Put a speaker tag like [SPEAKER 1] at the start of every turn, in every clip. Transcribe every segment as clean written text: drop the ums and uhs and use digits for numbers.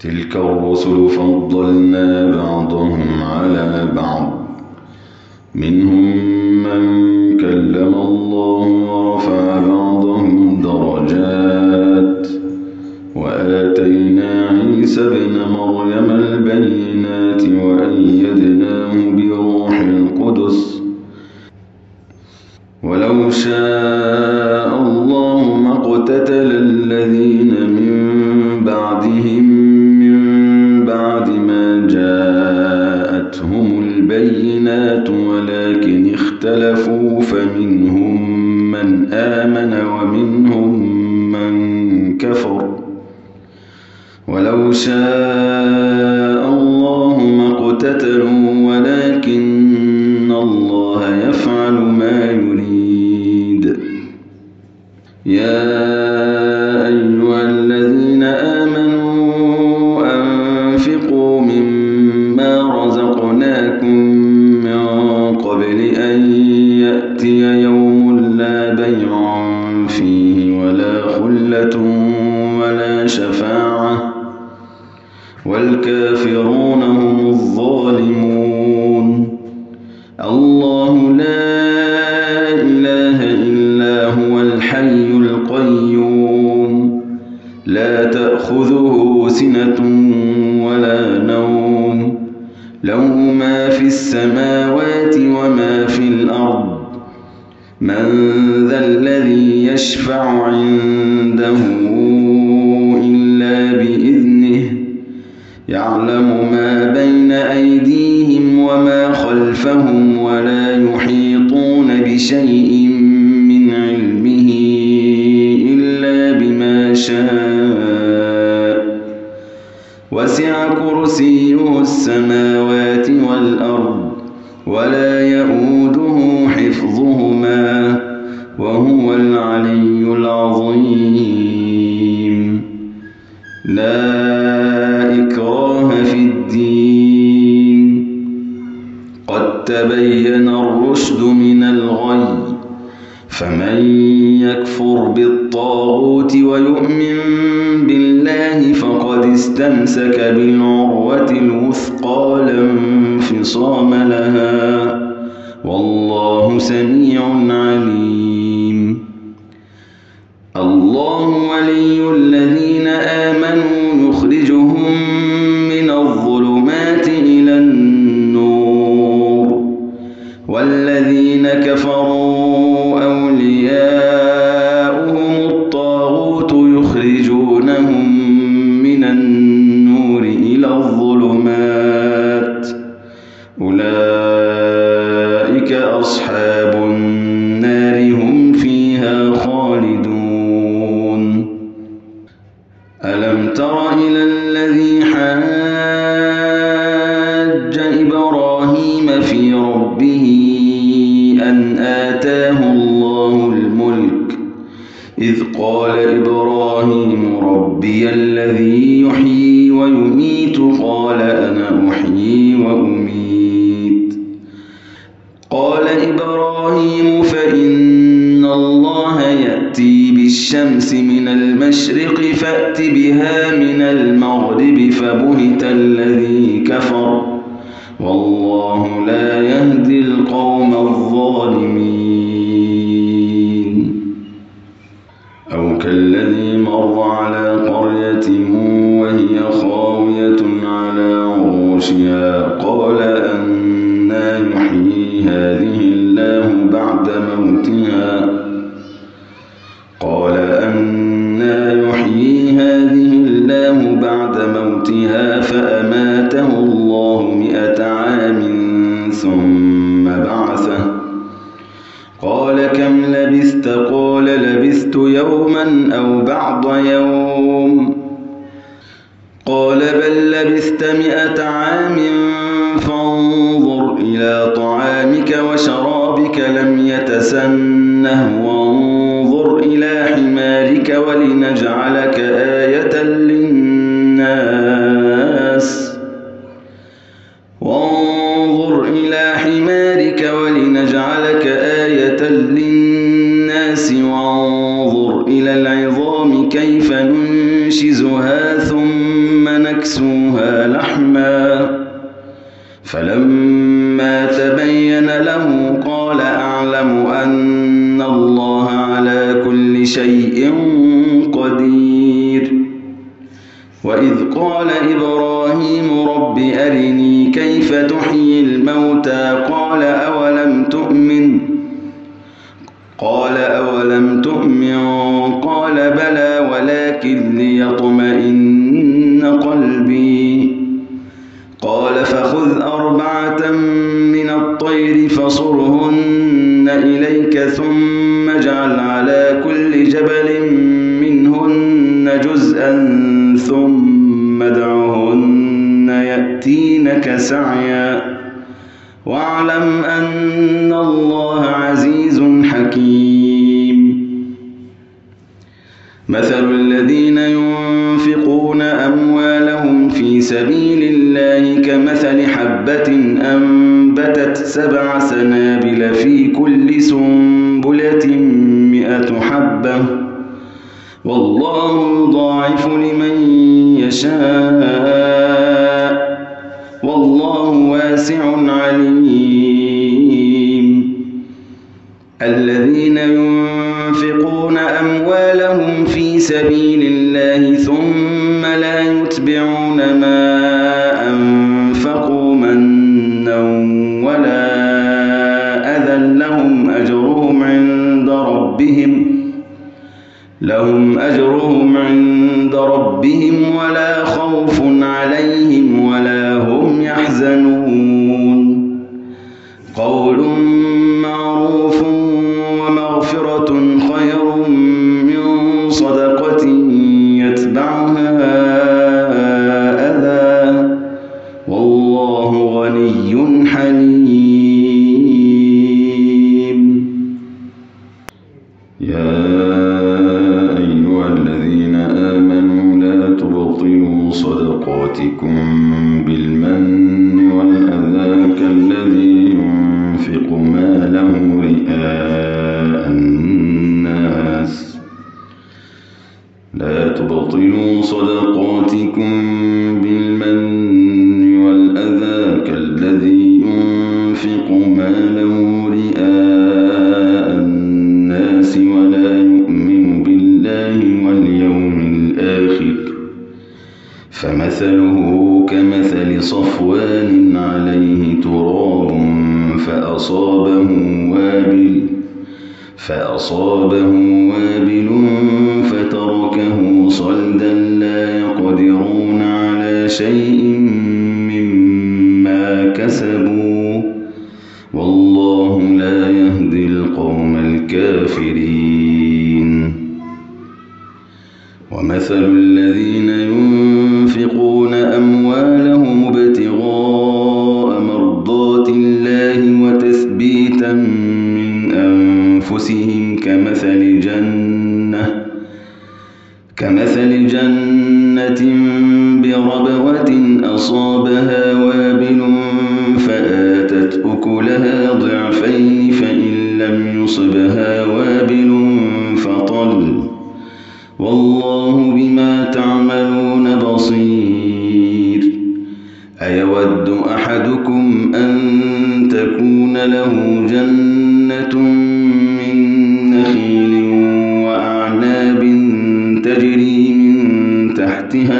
[SPEAKER 1] تلك الرسل فضلنا بعضهم على بعض منهم من كلم الله ورفع بعضهم درجات وآتينا عيسى ابن مريم البينات وأيدناه بروح القدس ولو شاء الله ما اقتتل الذين من بعدهم من بعد ما جاءتهم البينات ولكن اختلفوا فمنهم من آمن ومنهم من كفر ولو شاء الله ما اقتتلوا ولكن الله يفعل ما يريد. يا أيها الذين آمنوا أنفقوا مما رزقناكم من قبل أن يأتي يوم لا بيع فيه ولا خلة ولا شفاعة والكافرون هم الظالمون. الله لا إله إلا هو الحي القيوم لا تأخذه سنة ولا نوم له ما في السماوات وما في الأرض من ذا الذي يشفع عنده إلا بإذنه يعلم ما بين أيديهم وما خلفهم ولا يحيطون بشيء من علمه إلا بما شاء وسع كرسيه السماوات والأرض ولا يؤوده حفظهما وهو العلي العظيم. لا إكراه في الدين قد تبين الرشد من الغي فمن يكفر بالطاغوت ويؤمن بالله فقد استمسك بالعروة الوثقى لا انفصام لها والله سميع عليم. الله ولي الذين آمنوا يخرجهم من الظلمات إلى النور والذين كفروا أولياؤهم الطاغوت يخرجونهم من النور إلى الظلمات أولئك أصحاب النار هم فيها خالدون. ألم تر إلى الذي حاج إبراهيم في ربه أن آتاه الله الملك إذ قال إبراهيم ربي الذي يحيي ويميت قال أنا أحيي وأميت قال إبراهيم فإن الله يأتي بالشمس من المشرق فأت بها من المغرب فبهت الذي كفر والله لا يهدي القوم الظالمين. أو كالذي مر على قرية وهي خاوية على عروشها قال أنى يحيي هذه الله بعد موتها فأماته الله 100 عام ثم بعثه قال كم لبثت قال لبثت يوما أو بعض يوم قال بل لبثت 100 عام فانظر إلى طعامك وشرابك لم يتسنه وانظر إلى حمارك ولنجعلك آية للناس وانظر إلى العظام كيف ننشزها ثم نكسوها يحسبها لحما فلما تبين له قال أعلم أن الله على كل شيء قدير. وإذ قال إبراهيم رب أرني كيف تحيي الموتى قال أولم تؤمن قال بلى ولكن ليطمئن قلبي قال فخذ 4 من الطير فصرهن إليك ثم اجعل على كل جبل منهن جزءا ثم ادعهن يأتينك سعيا واعلم أن الله عزيز حكيم. مثل الذين ينفقون أموالهم في سبيل الله كمثل حبة أنبتت 7 سنابل في كل سنبلة 100 حبة والله يضاعف لمن يشاء والله واسع عليم. الذين ينفقون أموالهم في سبيل الله ثم لا يتبعون ما أنفقوا منا ولا أذى لهم أجرهم عند ربهم ولا خوف عليهم ولا هم يحزنون. قول معروف ومغفرة خير من صدقة يتبعها أذى والله غني حليم. يا أيها الذين آمنوا لا تبطلوا صدقاتكم بالمن والأذى كالذي ينفق ماله رئاء الناس لا تبطلوا صدقاتكم بالمن والأذى كالذي ينفق ماله رئاء الناس ولا يؤمن بالله واليوم الآخر فمثله كمثل صفوان عليه تراب فأصابه وابل فتركه صلدا لا يقدرون على شيء مما كسبوا والله لا يهدي القوم الكافرين. ومثل الذين ينفقون أموالهم ابتغاء مرضات الله وتثبيتا من أنفسهم كمثل جنة بربوة أصابها وابل فآتت أكلها ضعفين فإن لم يصبها وابل فطل والله بما تعملون بصير. أيود أحدكم أن تكون له جنة من نخيل وأعناب تجري من تحتها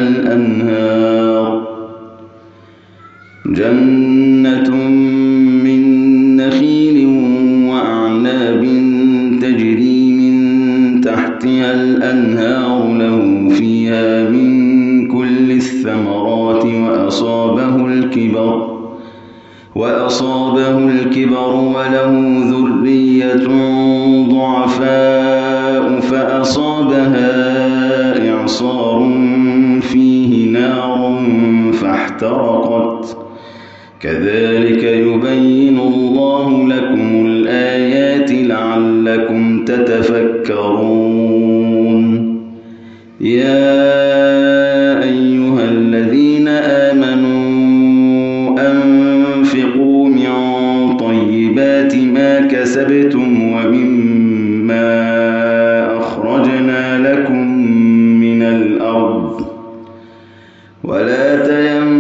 [SPEAKER 1] الأنهار له فيها من كل الثمرات وأصابه الكبر وله ذرية ضعفاء فأصابها إعصار فيه نار فاحترقت كذلك يبين الله لكم الآيات لعلكم تتفكرون. يا أيها الذين آمنوا أنفقوا من طيبات ما كسبتم ومما أخرجنا لكم من الأرض ولا تيمموا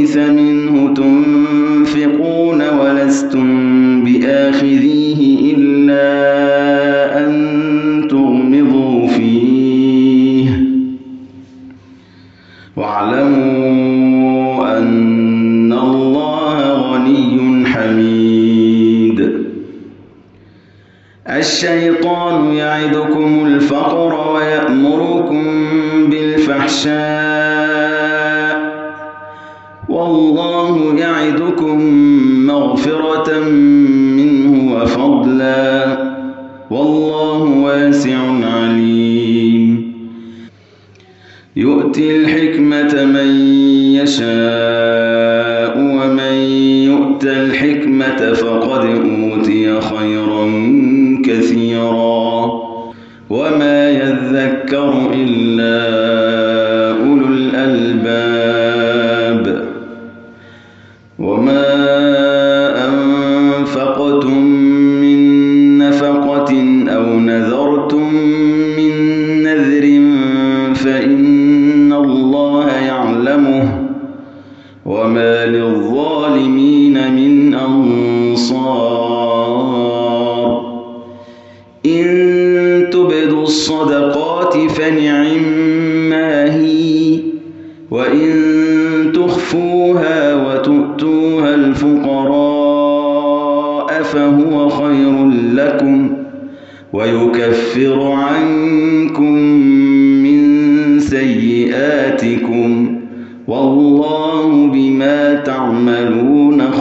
[SPEAKER 1] الخبيث منه تنفقون ولستم بآخذيه إلا أن تغمضوا فيه واعلموا أن الله غني حميد. الشيطان يعدكم الفقر ويأمركم بالفحشاء والله يعدكم مغفرة منه وفضلا والله واسع عليم. يؤتي الحكمة من يشاء ومن يؤت الحكمة فقد أوتي خيرا كثيرا وما يذكر إلا أولو الألباب. وما أنفقتم من نفقة أو نذرتم من نذر فإن الله يعلمه وما للظالمين من أنصار. إن تبدوا الصدقات فنعما هي وإن تخفوها وتؤتوها الفقراء فهو خير لكم ويكفر عنكم من سيئاتكم والله بما تعملون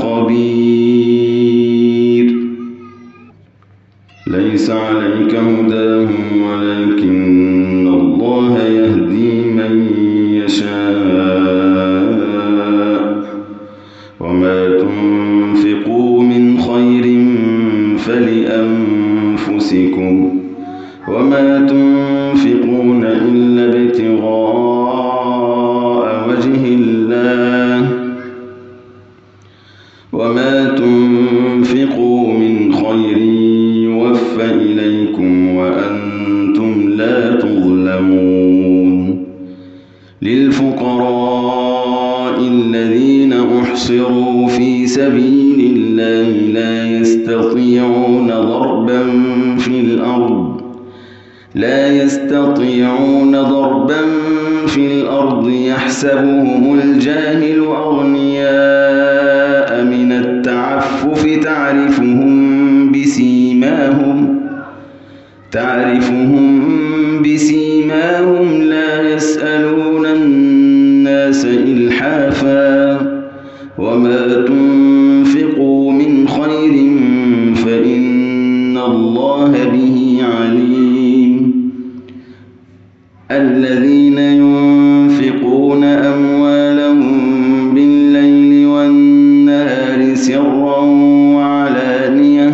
[SPEAKER 1] خبير. ليس عليك هداهم ولكن الله يهدي من يشاء وما تنفقوا من خير فلأنفسكم وما تنفقون إلا ابتغاء وجه الله وما تنفقوا من خير يوفى إليكم وأنتم لا تظلمون. للفقراء الذين أحصروا في سبيل الله لا يستطيعون ضربا في الأرض يحسبهم الجاهل أغنياء من التعفف تعرفهم بسيماهم لا يسألون الناس إلحافا وما تنفقوا من خير فإن الله به عليم. الذين ينفقون أموالهم بالليل والنهار سرا وعلانية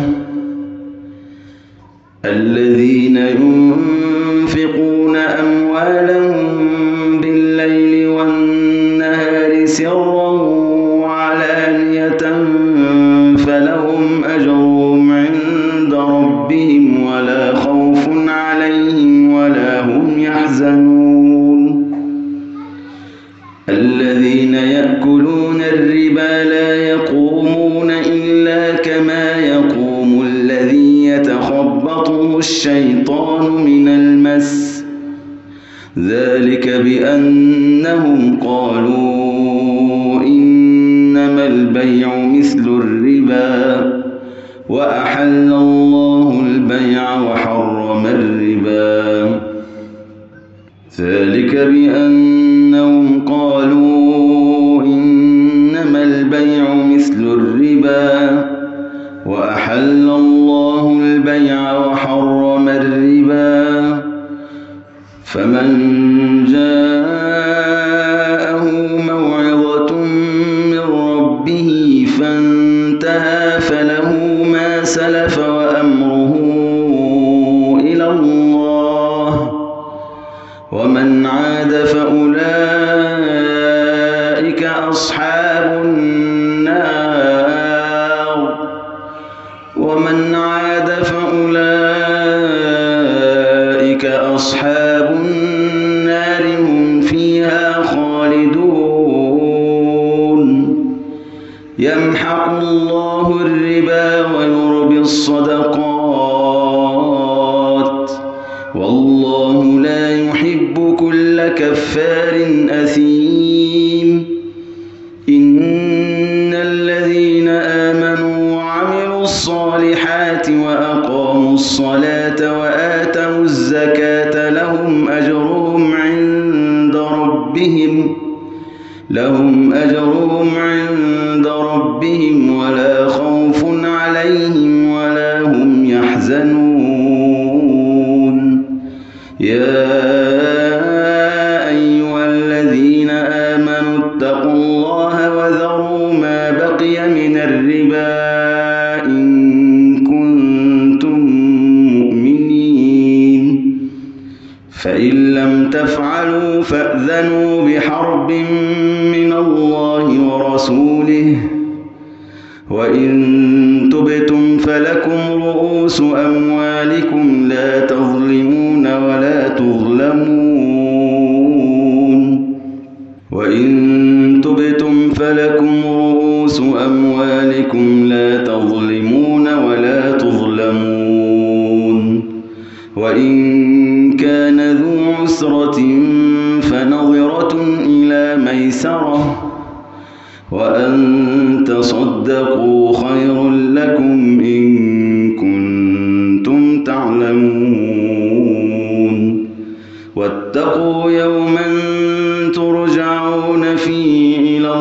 [SPEAKER 1] فلهم أجرهم عند ربهم ولا خوف عليهم ولا هم يحزنون. الذين يأكلون الربا لا يقومون إلا كما يقوم الذي يتخبطه الشيطان من المس ذلك بأنهم قالوا إنما البيع مثل الربا وأحل الله البيع وحرم الربا ذلك بأنهم قالوا إنما البيع مثل الربا وأحل الله البيع وحرم الربا فمن جاءه موعظة من ربه فانتهى فله ما سلف وأمره إلى الله ومن عاد فأولئك يمحق الله الربا ويربي الصدقات والله لا يحب كل كفار أثيم. إن الذين آمنوا وعملوا الصالحات وأقاموا الصلاة وآتوا الزكاة لهم أجرهم عند ربهم ولا خوف عليهم ولا هم يحزنون. يا أيها الذين آمنوا اتقوا الله وذروا ما بقي من الربا إن كنتم مؤمنين، فإن لم تفعلوا فأذنوا بحرب من الله ورسوله، وإن تبتم فلكم رؤوس أموالكم لا تظلمون ولا تظلمون. وإن تبتم فلكم رؤوس أموالكم لا تظلمون ولا تظلمون. وإن كان ذو عسرة فنظرة إلى ميسرة وأن تصدقوا خير لكم إن كنتم تعلمون. واتقوا يوما ترجعون فيه إلى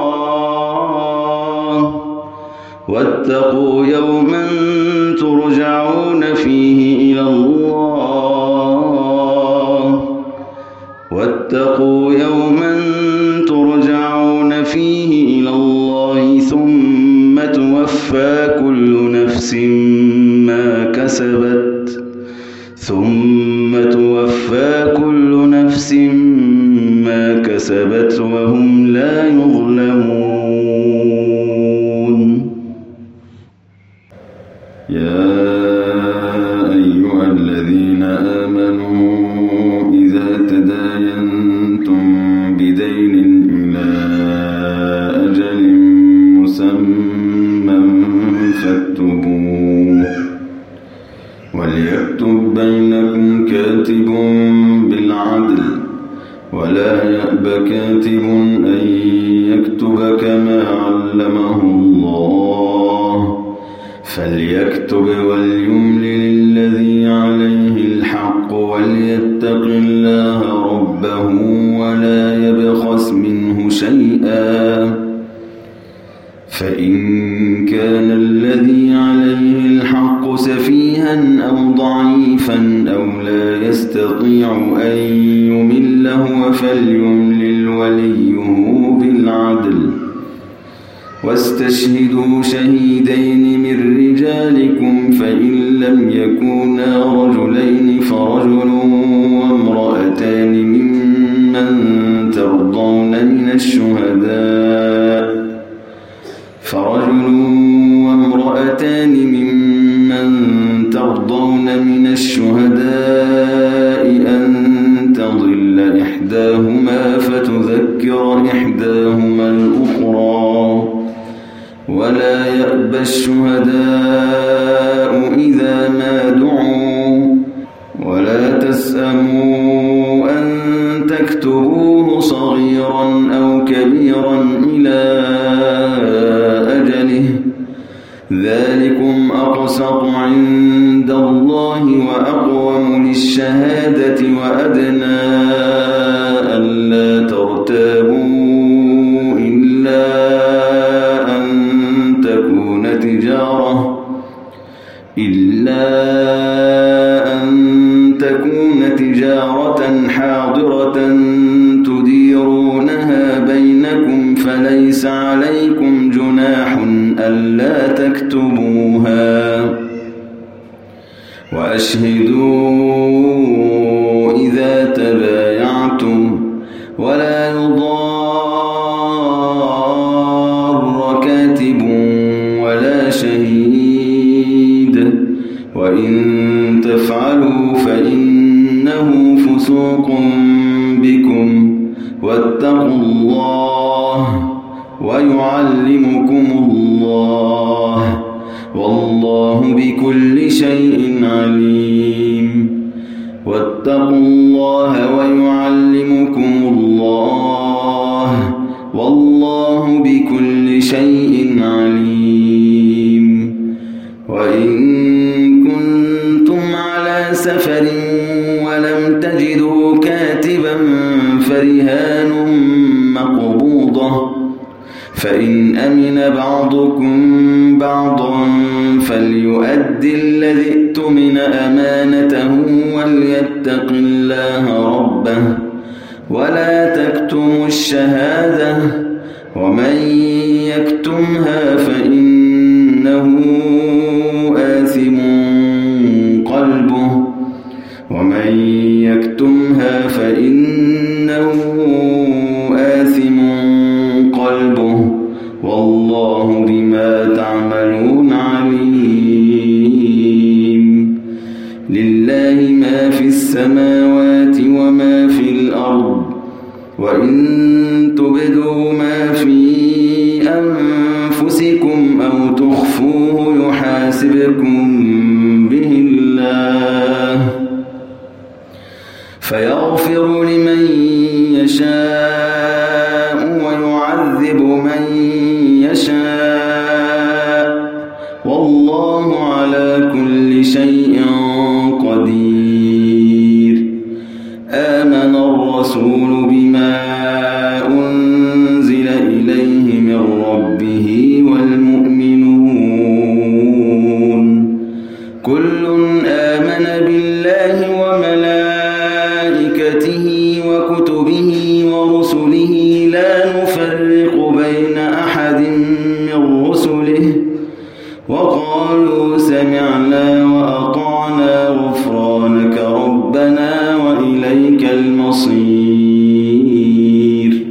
[SPEAKER 1] الله واتقوا يوما ترجعون فيه إلى الله واتقوا يوما ترجعون فيه إلى الله ثم توفى كل نفس ما كسبت وهم لا يظلمون.
[SPEAKER 2] يا أيها الذين آمنوا إذا تداينتم بدين إلى أجل مسمى فاكتبوه وليكتب بينكم كاتب بالعدل ولا يأب كاتب أن يكتب كما علمه الله فليكتب وليملل الذي عليه الحق وليتق الله ربه ولا يبخس منه شيئا، فإن كان الذي عليه الحق سفيها أو ضعيفا أو لا يستطيع أن يمل هو فليملل وليه بالعدل واستشهدوا شهيدين من رجالكم فإن لم يكونا رجلين فرجل وامرأتان ممن ترضون من الشهداء أن تضل إحداهما فتذكر إحداهما الأخرى ولا يأبى الشهداء إذا ما دعوا ولا تسأموا أن تكتبوه صغيرا أو كبيرا إلى أجله ذلكم أقسط عند الله وأقوم للشهادة وأدنى ألا ترتابوا إلا أن تكون تجارة حاضرة تديرونها بينكم فليس عليكم جناح ألا تكتبوها وأشهدوا إذا تبايعتم ولا يضار كاتب ولا شهيد وإن تفعلوا فإنه فسوق بكم واتقوا الله ويعلمكم الله، والله بكل شيء عليم. واتقوا الله ويعلمكم الله، والله بكل شيء عليم. وإن كنتم على سفر ولم تجدوا كاتبا فرهان مقبوضة، فإن أمن بعضكم بعضا فليؤدي الذي اؤتمن أمانته وليتق الله ربه ولا تكتموا الشهادة، ومن يكتمها فإنه آثم قلبه، ومن يكتمها فإنه آثم قلبه، والله بما تعملون عليم. لله ما في السماوات وما في الأرض، وإن تبدوا ما في أنفسكم أو تخفوه يحاسبكم به الله، فيغفر لمن يشاء ويعذب من يشاء، والله على كل شيء قدير. آمن الرسول بما أنزل إليه من ربه والمؤمنون كل آمن بالله وملائكته وكتبه ورسله لا نفرق بين أحد من رسله، وقالوا سمعنا وأطعنا غفرانك ربنا وإليك المصير.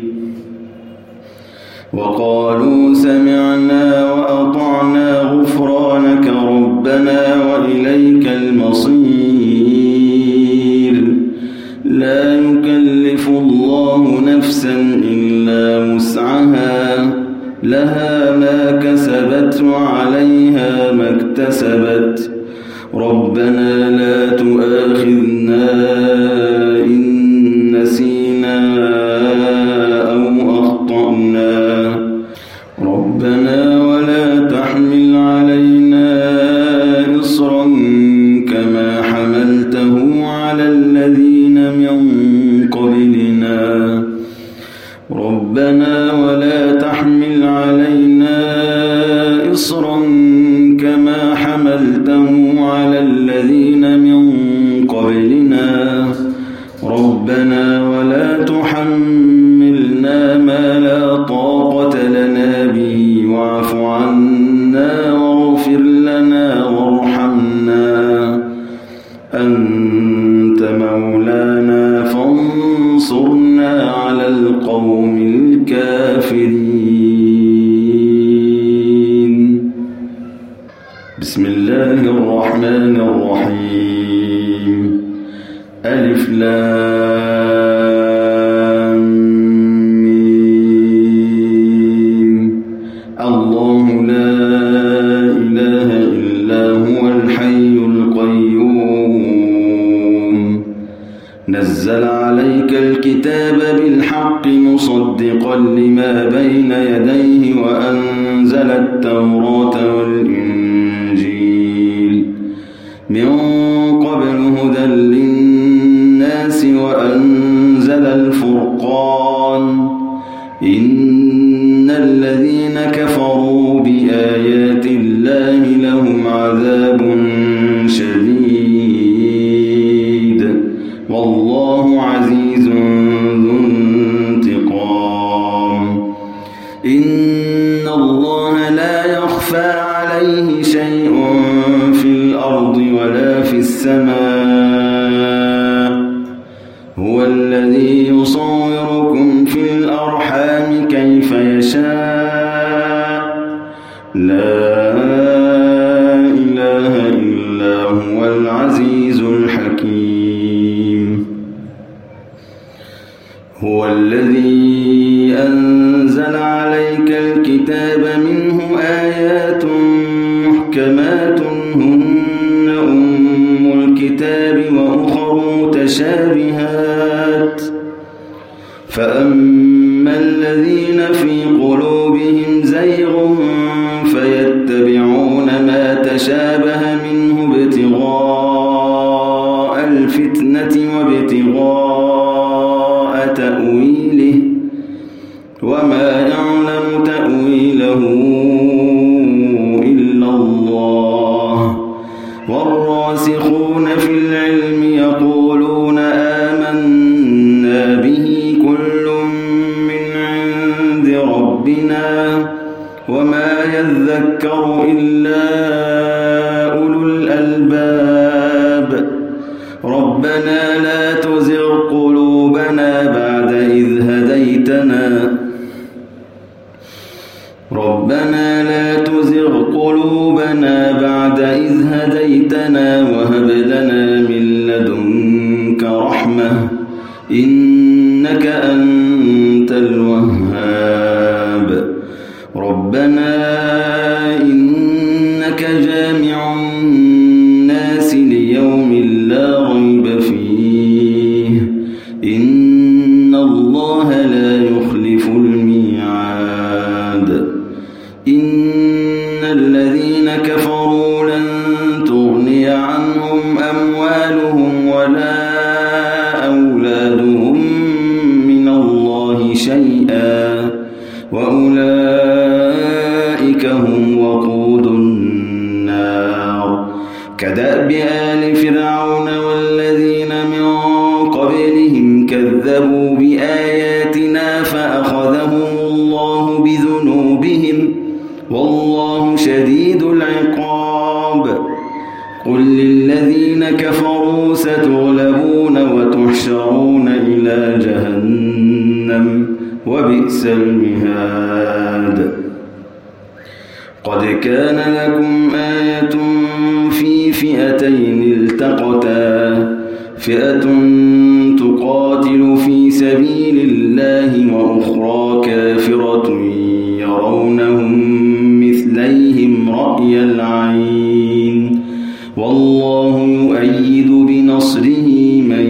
[SPEAKER 2] وقالوا سمعنا وأطعنا غفرانك ربنا وإليك المصير. لا يكلف الله نفسا إلا وسعها، لها ما كسبت وعليها ما اكتسبت، ربنا لا تؤاخذنا إن نسينا أو أخطأنا، ربنا ولا تحمل علينا إصرا كما حملته على الذين من قبلنا، ربنا ولا تحمل علينا إصرا كما حملته على الذين من قبلنا، ربنا ولا تحملنا ما لا طاقة لنا به واعف عنا واغفر لنا وارحمنا، أنت مولانا فانصرنا على القوم الكافرين. بسم الله الرحمن الرحيم. ألف لام ميم. الله لا إله إلا هو الحي القيوم، نزل عليك الكتاب بالحق مصدقا لما بين يديه وأنزل التوراة والإنجيل من قبل هدى للناس وأنزل الفرقان، إن الذين كفروا بآيات الله لهم عذاب شديد، والله عزيز ذو انتقام. إن الله لا يخفى عليه شيء في الأرض ولا في السماء، هو الذي يصوركم في الأرحام كيف يشاء، لا إله إلا هو العزيز الحكيم. هو الذي أنزل عليك متشابهات فأما الذين في قلوبهم زيغ فيتبعون ما تشابه منه ابتغاء الفتنة وابتغاء تأويله وما يعلم تأويله إلا الله والراسخون في العلم يقولون آمنا به كل من عند ربنا وما يذكر إلا أولو الألباب ربنا لا تزغ قلوبنا بعد إذ هديتنا وهب لنا من لدنك رحمة إنك أنت الوهاب ربنا إنك جامع الناس ليوم لا ريب فيه إن الله لا يخلف الميعاد إن الذين كفروا لن تغني عنهم أموالهم ولا أولادهم من الله شيئا وأولئك هم وقود النار كدأب آل فرعون والذين من قبلهم كذبوا بآياتنا فأخذهم الله بذنوبهم والله شديد العقاب قل للذين كفروا ستغلبون وتحشرون إلى جهنم وبئس المهاد قد كان لكم آية في فئتين التقتا فئة تقاتل في سبيل الله وأخرى كافرة يرونهم مثليهم رأي العين والله يؤيد بنصره من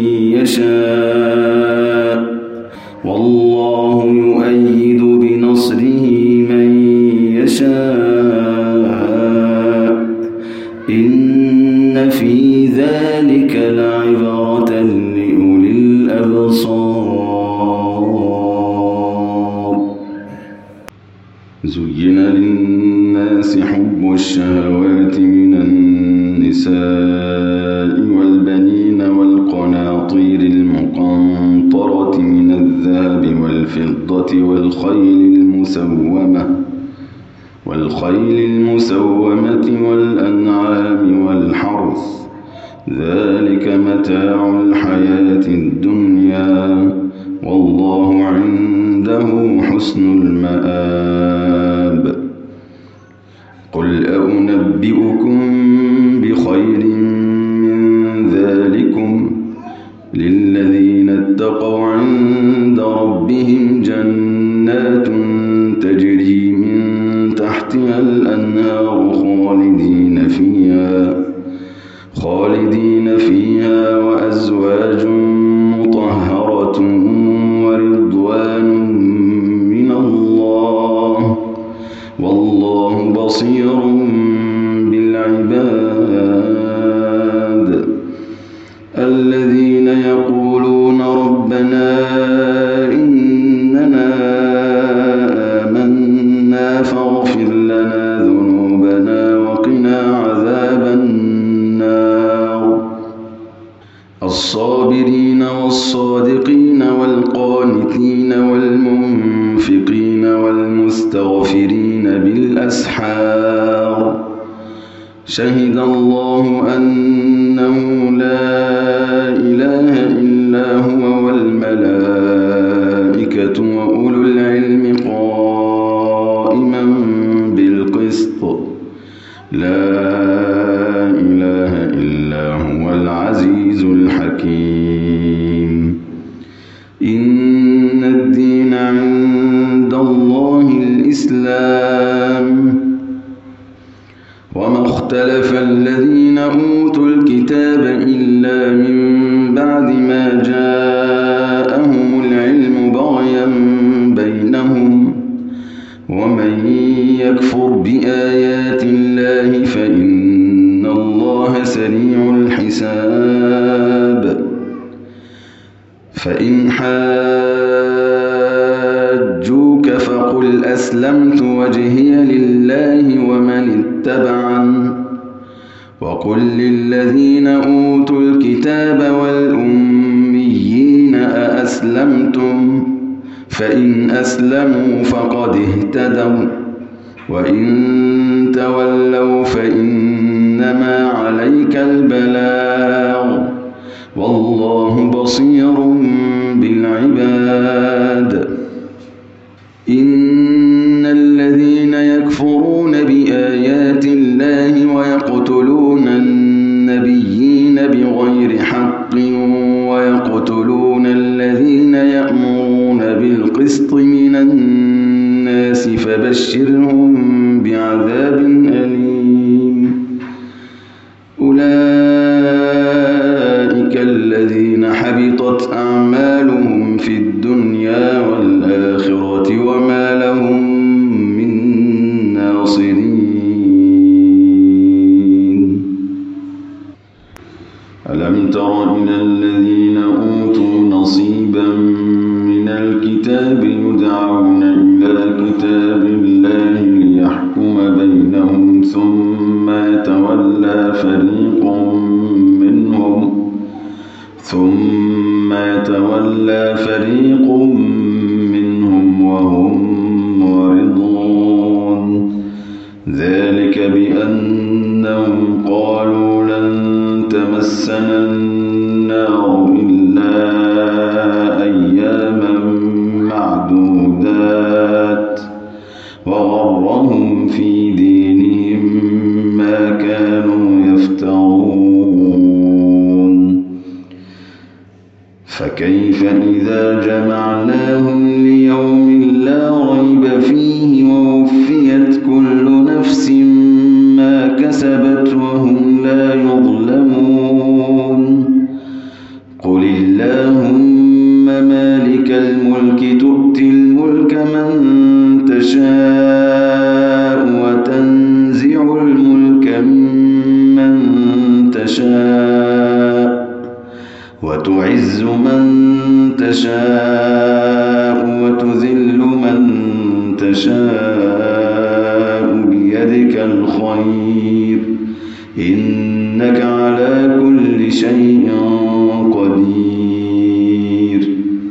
[SPEAKER 2] يشاء إن في ذلك لعبرة لأولي الأبصار
[SPEAKER 1] زين للناس حب الشهوات من النساء والبنين والقناطير المقنطرة من الذهب والفضة والخيل المسومة والأنعام والحرث ذلك متاع الحياة الدنيا والله عنده حسن المآب قل أنبئكم بخير من ذلكم للذين اتقوا عند ربهم جنات تجري من تحتها الأنهار خالدين فيها وأزواج مطهرة ورضوان من الله والله بصير بالعباد الذين يقولون ربنا إننا آمنا فاغفر لنا ذنوبنا وقنا عذاب النار الصابرين والصادقين والقانتين والمنفقين والمستغفرين بالأسحار شهد الله أنه لا إله إلا هو والملائكة وأولو العلم قائما بالقسط لا إله إلا هو العزيز الحكيم إن الدين عند الله الإسلام وما اختلف الذين أوتوا الكتاب إلا من بعد يكفر بآيات الله فإن الله سريع الحساب. فإن حاجوك فقل أسلمت وجهي لله ومن اتبعن وقل للذين أوتوا الكتاب والأميين أأسلمتم فإن أسلموا فقد اهتدوا وإن تولوا فإنما عليك البلاغ والله بصير بالعباد. إن الذين يكفرون بآيات الله ويقتلون النبيين بغير حق ويقتلون الذين يأمرون بالقسط من الناس فبشرهم بعذاب أليم. أولئك الذين حبطت أعمالهم في الدنيا والآخرة وما لهم من ناصرين. ألم تر إلى الذين أوتوا نصيبا من الكتاب يدعون إلى كتاب الله ليحكم بينهم ثم يتولى فريق منهم وهم معرضون. ذلك بأنهم قالوا لن تمسنا النار إلا أياما معدودات وغرهم في دينهم ما كانوا يفترون. فكيف إذا جمعناهم ليوم لا ريب فيه ووفيت كل نفس ما كسبت وهم لا يظلمون. قل اللهم مالك الملك تؤتي الملك من تشاء وتنزع الملك ممن تشاء وتعز من تشاء وتذل من تشاء بيدك الخير إنك على كل شيء قدير.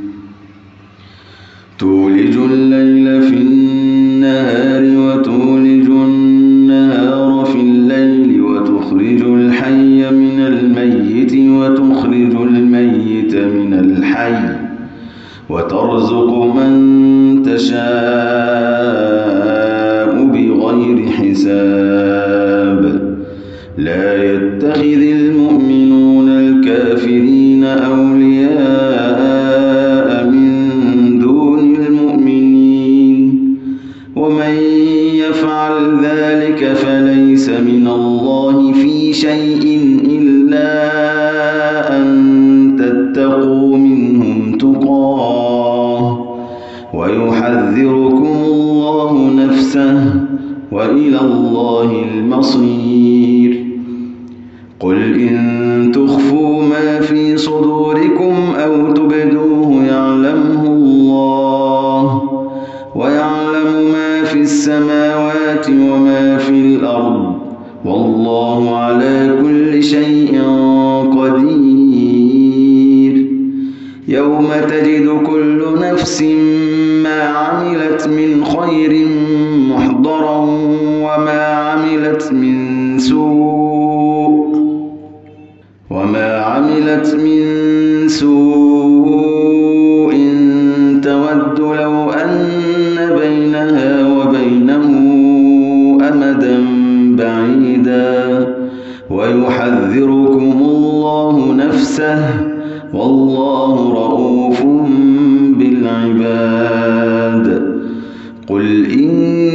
[SPEAKER 1] تولج الليل في النهار وتولج النهار في الليل وتخرج الحي من الميت وتخرج الميت من الحي وترزق من تشاء بغير حساب. لا يتخذ المؤمنون الكافرين أولياء من دون المؤمنين ومن يفعل ذلك فليس من الله في شيء إلا أن تتقوا منهم تقاه ويحذركم الله نفسه وإلى الله المصير. قل إن تخفوا ما في صدوركم أو تبدوه يعلمه الله ويعلم ما في السماوات وما في الأرض والله على كل شيء قدير. يوم تجد كل نفس ما عملت من خير محضرا وما عملت من سوء تود لو أن بينها وبينه أمدا بعيدا ويحذركم الله نفسه والله رؤوف بالعباد. قل إن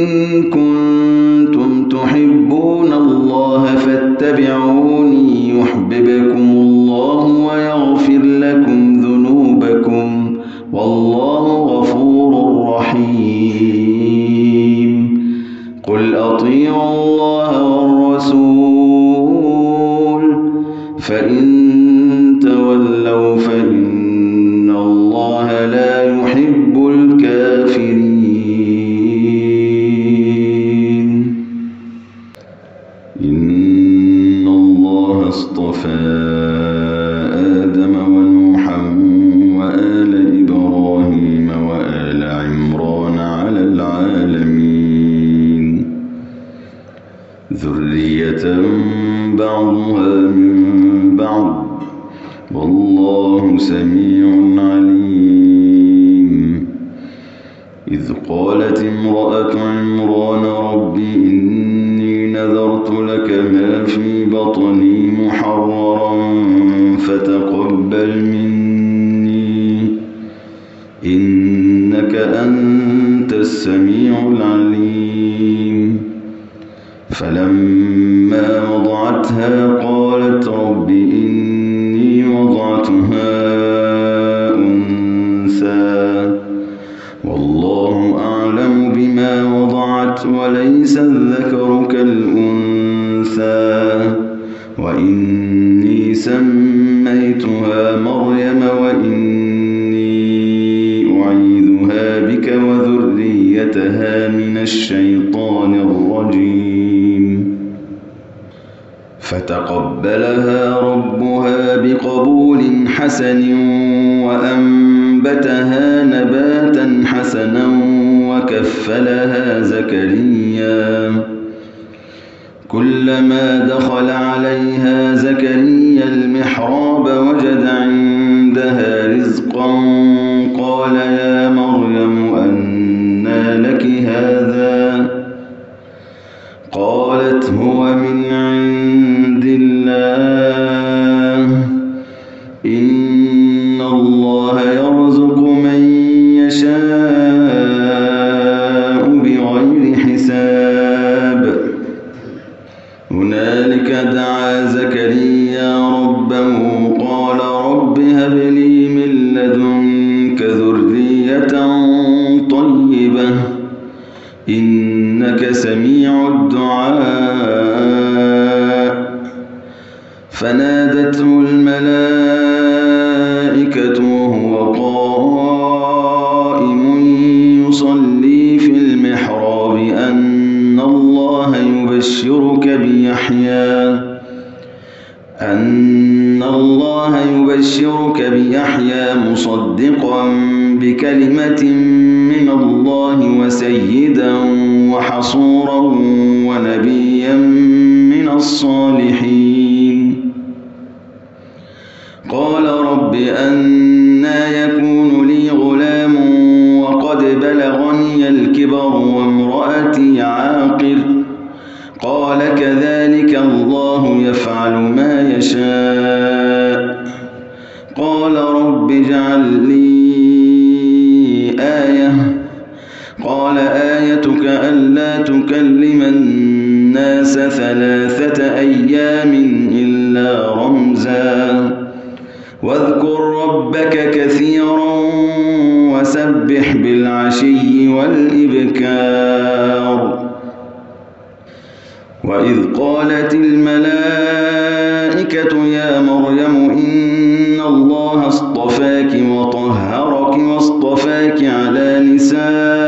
[SPEAKER 1] كنتم تحبون الله فاتبعوني يحببكم الله ويغفر لكم ذنوبكم والله غفور رحيم. قل سميع عليم. إذ قالت امرأة عمران رب إني نذرت لك ما في بطني محررا فتقبل مني إنك أنت السميع العليم. فلما وضعتها قالت رب إني وضعتها أنثى والله أعلم بما وضعت وليس الذكر كالأنثى وإني سميتها مريم وإني أعيذها بك وذريتها من الشيطان الرجيم. فتقبلها ربها بقبول حسن وأنبتها نباتا حسنا وكفلها زكريا. كلما دخل عليها زكريا المحراب وجد عندها رزقا قال يا مريم أنى لك هذا؟ قالت هو من عند الله إن الله يرزق من يشاء بغير حساب. هنالك دعا زكريا ربه قال رب هب لي من لدنك ذرية طيبة إنك سميع الدعاء. فنادته الملائكة وهو قائم يصلي في المحراب أن الله يبشرك بيحيى مصدقا بكلمة من الله وسيدا وحصورا ونبيا من الصالحين. قال رب أنى يكون لي غلام وقد بلغني الكبر وامرأتي عاقر؟ قال كذلك الله يفعل ما يشاء. قال رب اجعل لي آية. قال آيتك ألا تكلم الناس 3 أيام إلا رمزا واذكر ربك كثيرا وسبح بالعشي والإبكار. وإذ قالت الملائكة يا مريم إن الله اصطفاك وطهرك واصطفاك على نساء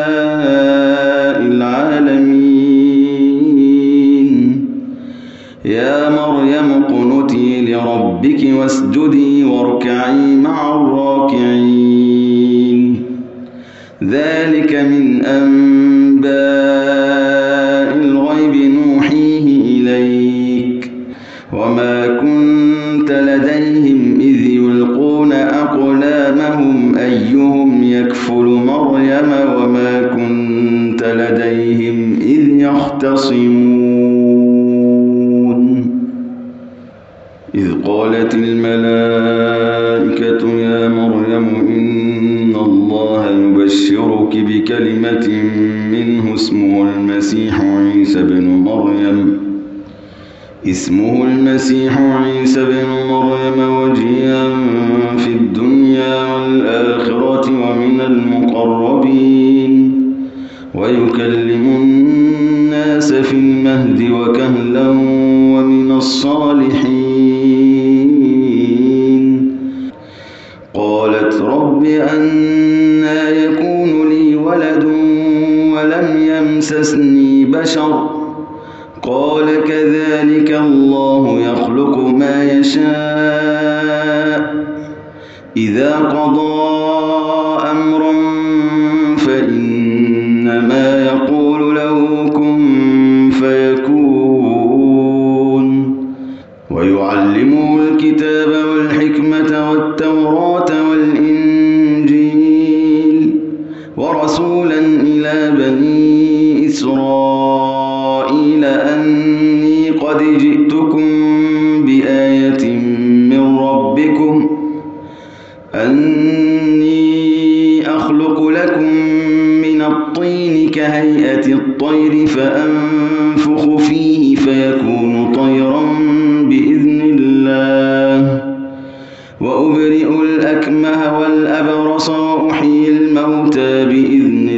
[SPEAKER 1] العالمين. يا مريم اقنتي لربك واسجدي واركعي مع الراكعين. ذلك من أنباء الغيب نوحيه إليك وما كنت لديهم إذ يلقون أقلامهم أيهم يكفل مريم وما كنت لديهم إذ يختصمون. إذ قالت الملائكة يا مريم إن الله يبشرك بكلمة منه اسمه المسيح عيسى بن مريم وجيها في الدنيا والآخرة ومن المقربين ويكلم الناس في المهد وكهلا ومن الصالحين. قالت رب أنى يكون لي ولد ولم يمسسني بشر؟ قال كذلك الله يخلق ما يشاء إذا قضى أمرا فإنما يقول له كن فيكون. ويعلمه الكتاب والحكمة والتوراة رسولا إلى بني إسرائيل أني قد جئتكم بآية من ربكم أني أخلق لكم من الطين كهيئة الطير فأنفخ فيه فيكون طيرا بإذن الله وأبرئ الأكمه والأبرص وأحيي الموتى بإذن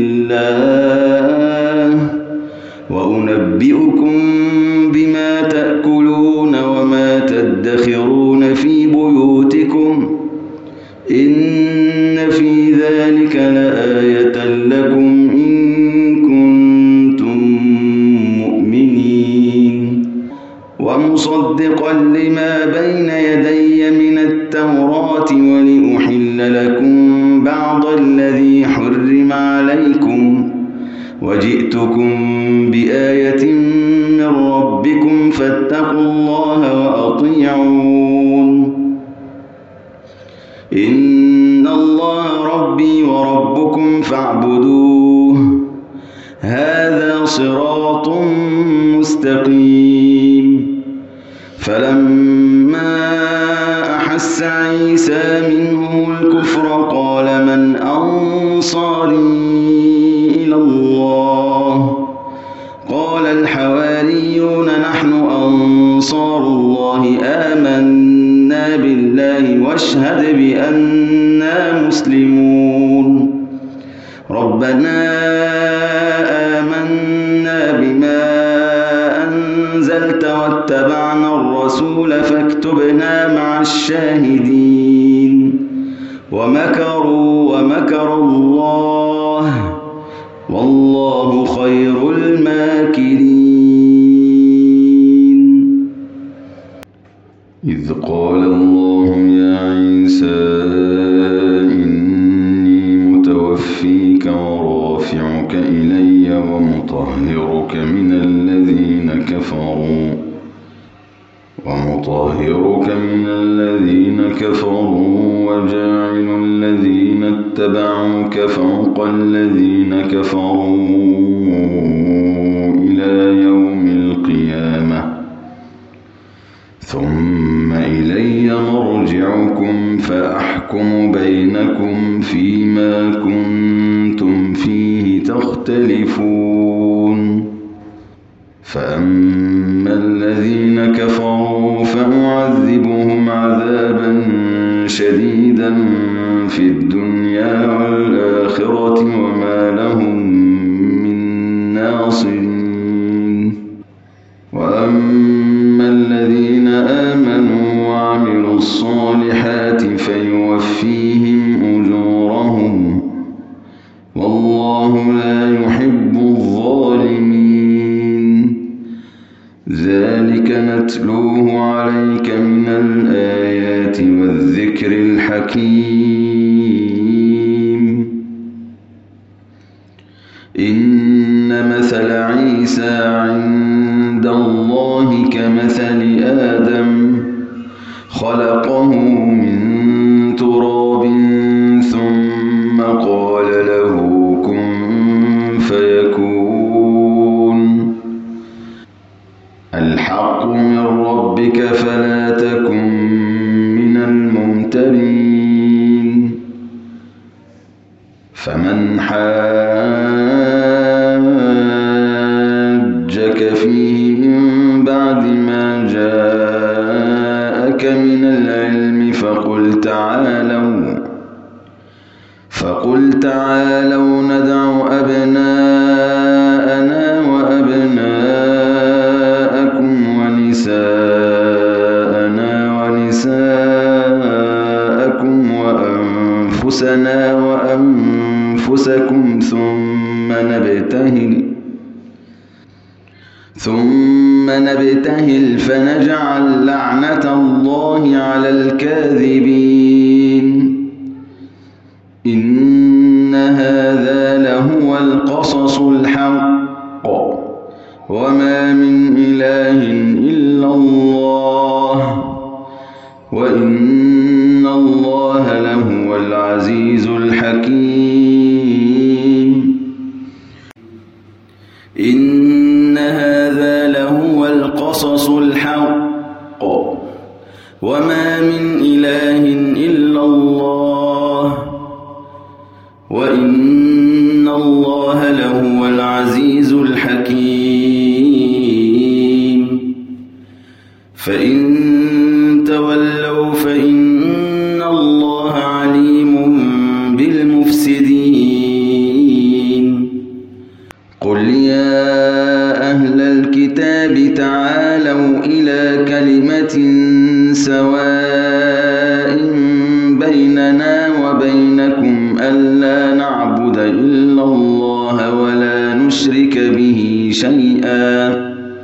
[SPEAKER 1] الله وأنبئكم بما تأكلون وما تدخرون في بيوتكم إن في ذلك لآية لكم إن كنتم مؤمنين ومصدقا لما بين يدي من التوراة ولأحل لكم بعض الذي حرم عليكم وجئتكم بآية من ربكم فاتقوا الله وأطيعون إن الله ربي وربكم فاعبدوه هذا صراط مستقيم فلما أحس عيسى منهم الكفر قال من أنصاري إلى الله قال الحواريون نحن أنصار الله آمنا بالله واشهد بأننا مسلمون ربنا آمنا بما أنزلت واتبعنا الرسول فاكتبنا مع الشاهدين ومكروا ومكر الله والله خير الماكرين
[SPEAKER 2] إذ قال الله يا عيسى إني متوفيك ورافعك إلي ومطهرك من الذين كفروا وجاعل الذين اتبعوك فوق الذين كفروا إلى يوم القيامة ثم إلي مرجعكم فأحكم بينكم فيما كنتم فيه تختلفون فأما الذين كفروا فأعذبهم عذابا شديدا في الدنيا والآخرة وما لهم من ناصرين وأما الذين آمنوا وعملوا الصالحات فيوفيهم أجورهم والله لا يحب الظالمين ذلك نتلوه عليك من الآيات والذكر الحكيم إن مثل عيسى عند الله كمثل آدم خلقه من تراب ثم قال له كن فيكون الحق من ربك فلا تكن من الممترين فمن حاجك فيه من بعد ما جاءك من العلم فقل تعالوا ندع أبناءنا وأبناءكم ونساءنا ونساءكم وأنفسنا وأنفسكم ثم نبتهل فنجعل لعنة الله على الكاذبين إن هذا لهو القصص الحق وما من إله إلا الله وإن الله لهو العزيز الحكيم
[SPEAKER 1] شيئا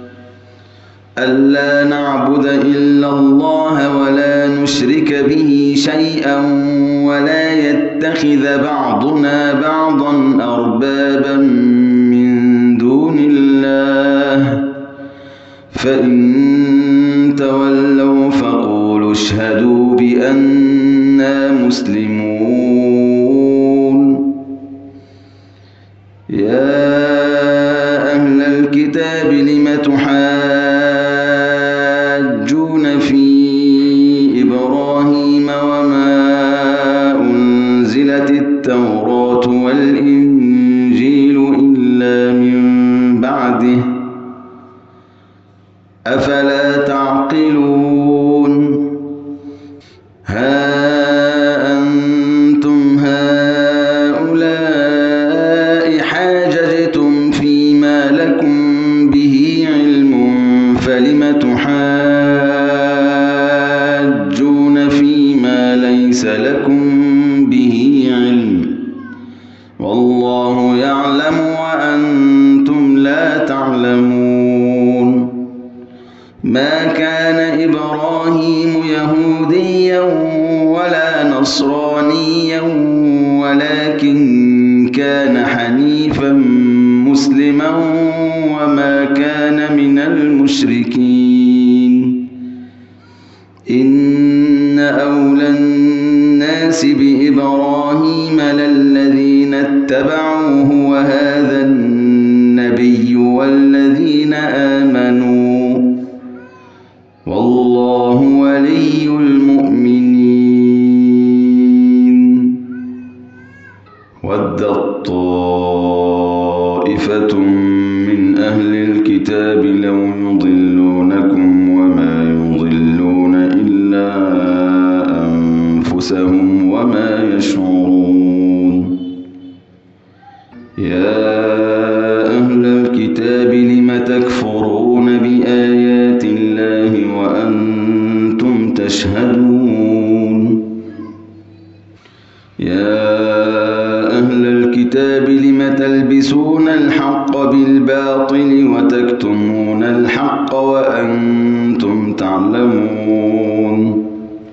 [SPEAKER 1] ألا نعبد إلا الله ولا نشرك به شيئا ولا يتخذ بعضنا بعضا أربابا من دون الله فإن تولوا فقولوا اشهدوا بأننا مسلمون. يا أهل الكتاب لم تحاجون في إبراهيم وما أنزلت التوراة والإنجيل إلا من بعده أفلا تعقلون. ها أنتم هؤلاء حاججتم فيما لكم به علم فلم تحاجون فيما ليس لكم به علم والله يعلم وأنتم لا تعلمون. ما كان إبراهيم يهوديا ولا نصرانيا ولكن كان حنيفا مسلما وما كان من المشركين. إن أولى الناس بإبراهيم للذين اتبعوه وهذا النبي والذين آمنوا والله ولي المؤمنين. ودت طائفة من أهل الكتاب لو يضلونكم وما يضلون إلا أنفسهم وما يشعرون. يا أهل الكتاب لم تكفرون بآيات الله وأنتم تشهدون. يا أهل الكتاب لم تلبسون الحق بالباطل وتكتمون الحق وأنتم تعلمون.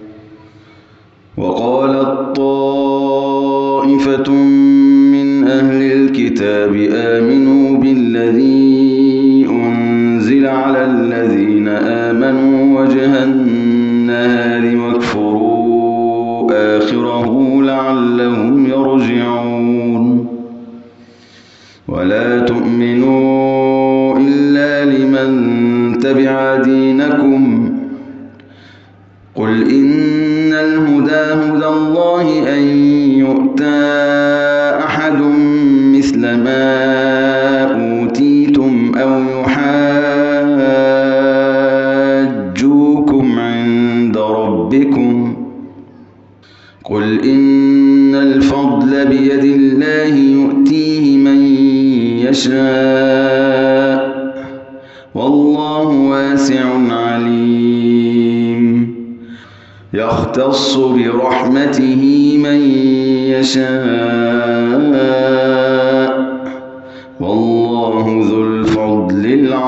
[SPEAKER 1] وقالت طائفة من أهل الكتاب آمنوا بالذي أنزل على الذين آمنوا وجه النهار واكفروا آخره لعلهم يرجعون. ولا تؤمنوا إلا لمن تبع دينكم قل إن الهدى هدى الله أن يؤتى أحد مثل ما أوتيتم أو يحاجوكم عند ربكم قل إن الفضل بيد الله يؤتيه من يشاء والله واسع عليم. يختص برحمته من يشاء والله ذو الفضل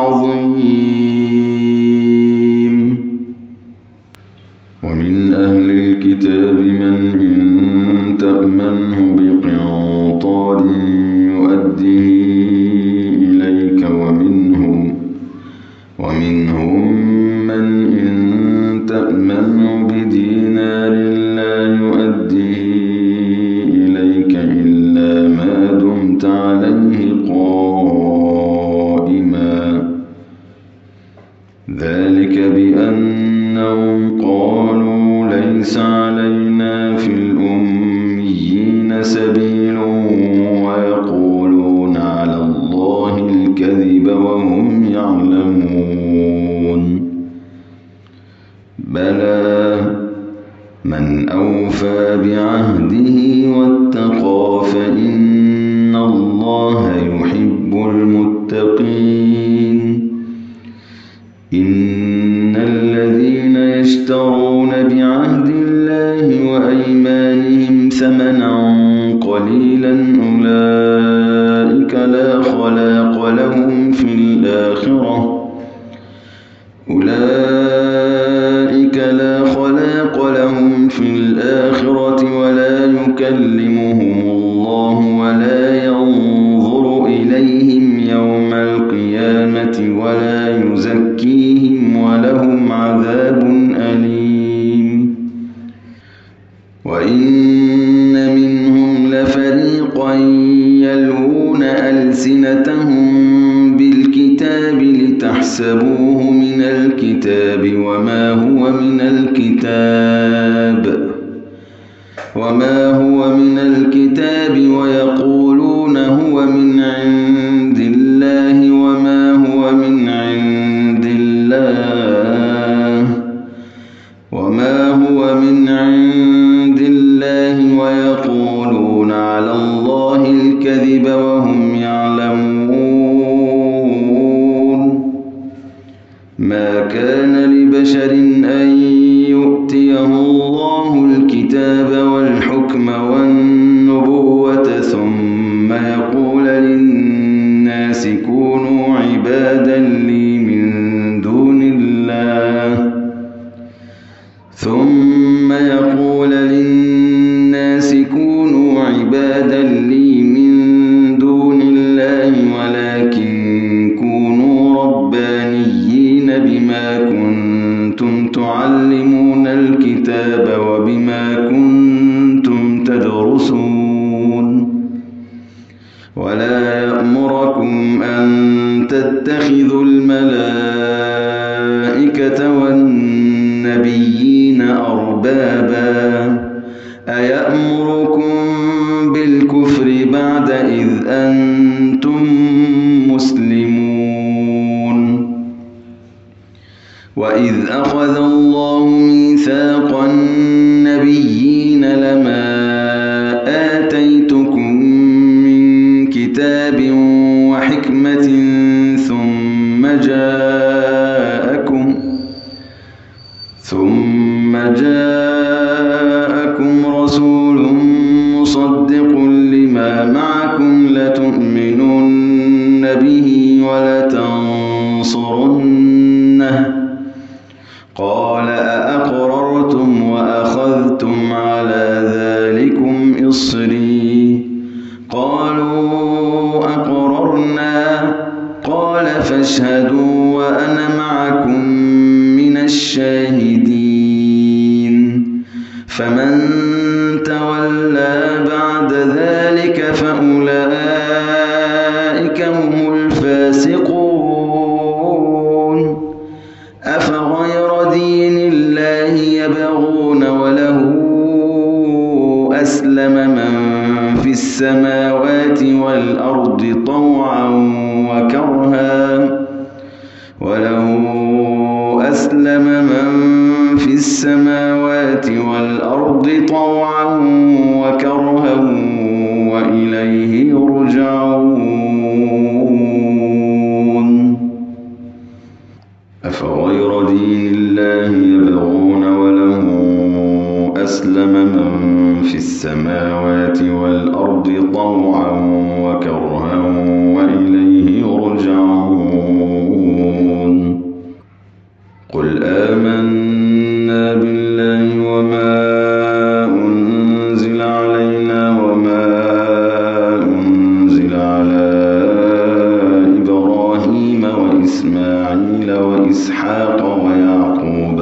[SPEAKER 1] العظيم. ومن أهل الكتاب من إن تأمنه بقنطار يؤديه إليك ومنهم من إن تأمنه بدينار لا يؤديه إليك إلا ما دمت عليه قائما ذلك بأنهم قالوا ليس علينا في الأميين سبيل ويقولون على الله الكذب وهم يعلمون. بلى من أوفى بعهده واتقى فإن الله يحب المتقين. إن الذين يشترون بعهد الله وأيمانهم ثمنا قليلا أولئك لا خلاق لهم في الآخرة أولئك لا خلاق لهم في الآخرة ولا يكلمهم الله ولا ينظر إليهم يوم القيامة ولا يزكيهم ولهم عذاب أليم وإن منهم لفريقا يلوون ألسنتهم بالكتاب لتحسبوه من الكتاب وما هو من الكتاب ويقولون هو من عند الله وما هو من عند الله ويقولون على الله الكذب وهم يعلمون ما كان لبشر أن يؤتيه الله الكتاب والحكم والنبوة ثم يقول للناس كونوا عبادا لي من دون الله ولكن كونوا ربانيين بما كنتم تعلمون الكتاب وبما كنتم تدرسون ولا يأمركم أن تتخذوا الملائكة والنبيين أربابا أيأمركم بالكفر بعد إذ أنتم مسلمون وإذ أخذ الله ميثاق النبيين لما آتيتكم من كتاب وحكمة ثم جاءكم رسول مصدق لما معكم لتؤمنن به ولتنصرنه قال أأقررتم وأخذتم على ذلكم إصري قالوا أقررنا قال فاشهدوا وأنا معكم من الشاهدين فمن تولى بعد ذلك فأولئك هم الفاسقون أفغير دين الله يبغون وله أسلم من في السماوات والأرض طوعا وكرها وإليه يرجعون أفغير دين الله يبغون وله أسلم من في السماوات والأرض طوعا وكرها وإليه يرجعون قل آمنا بالله وما أنزل علينا وما أنزل على إبراهيم وإسماعيل وإسحاق ويعقوب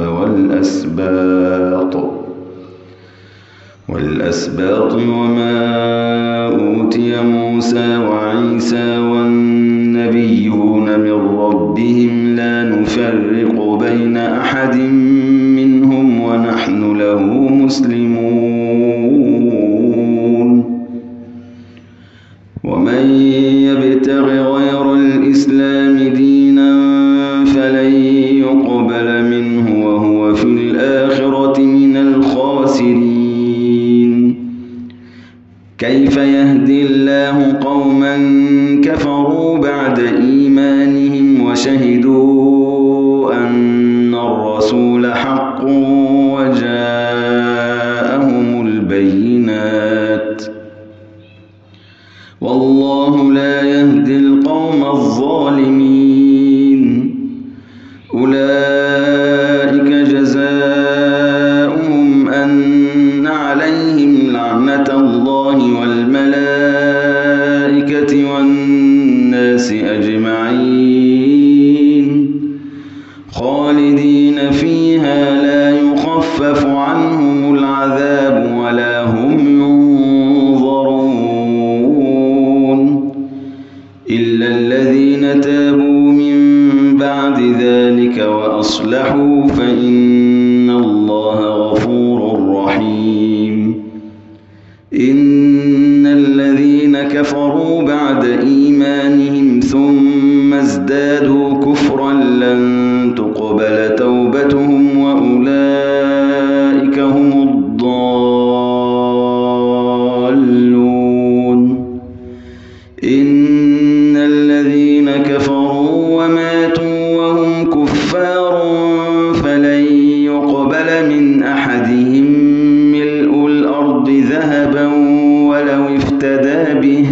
[SPEAKER 1] والأسباط وما أوتي موسى وعيسى والنبيون من ربهم لا نفرق بين أحد منهم ونحن له مسلمون ومن يبتغ غير الإسلام دينا فلن يقبل منه وهو في الآخرة من الخاسرين كيف يهدي الله قوما كفروا بعد إيمانهم وشهدوا أن الرسول حق وجاءهم البينات والله لا يهدي القوم الظالمين
[SPEAKER 2] الناس أجمعين خالدين فيها لا يخفف عنهم العذاب ولا هم ينظرون إلا الذين تابوا من بعد ذلك وأصلحوا فإن الله غفور رحيم إن الذين كفروا بعد إيمانهم ثم ازدادوا كفرا لن تقبل توبتهم وأولئك هم الضالون إن الذين كفروا وماتوا وهم كفار فلن يقبل من أحدهم ملء الأرض ذهبا ولو افتدى به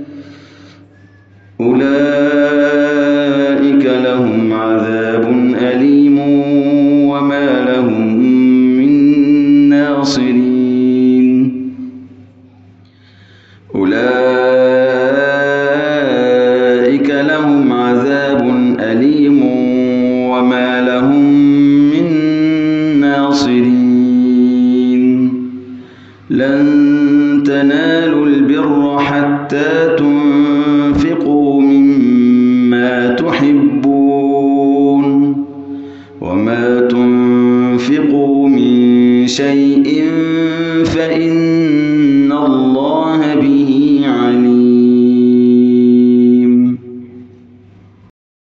[SPEAKER 2] أولئك لهم عذاب أليم وما لهم من ناصرين أولئك لهم عذاب أليم وما لهم من ناصرين لن تنالوا البر حتى تنفقوا مما تحبون وما تنفقوا من شيء فإن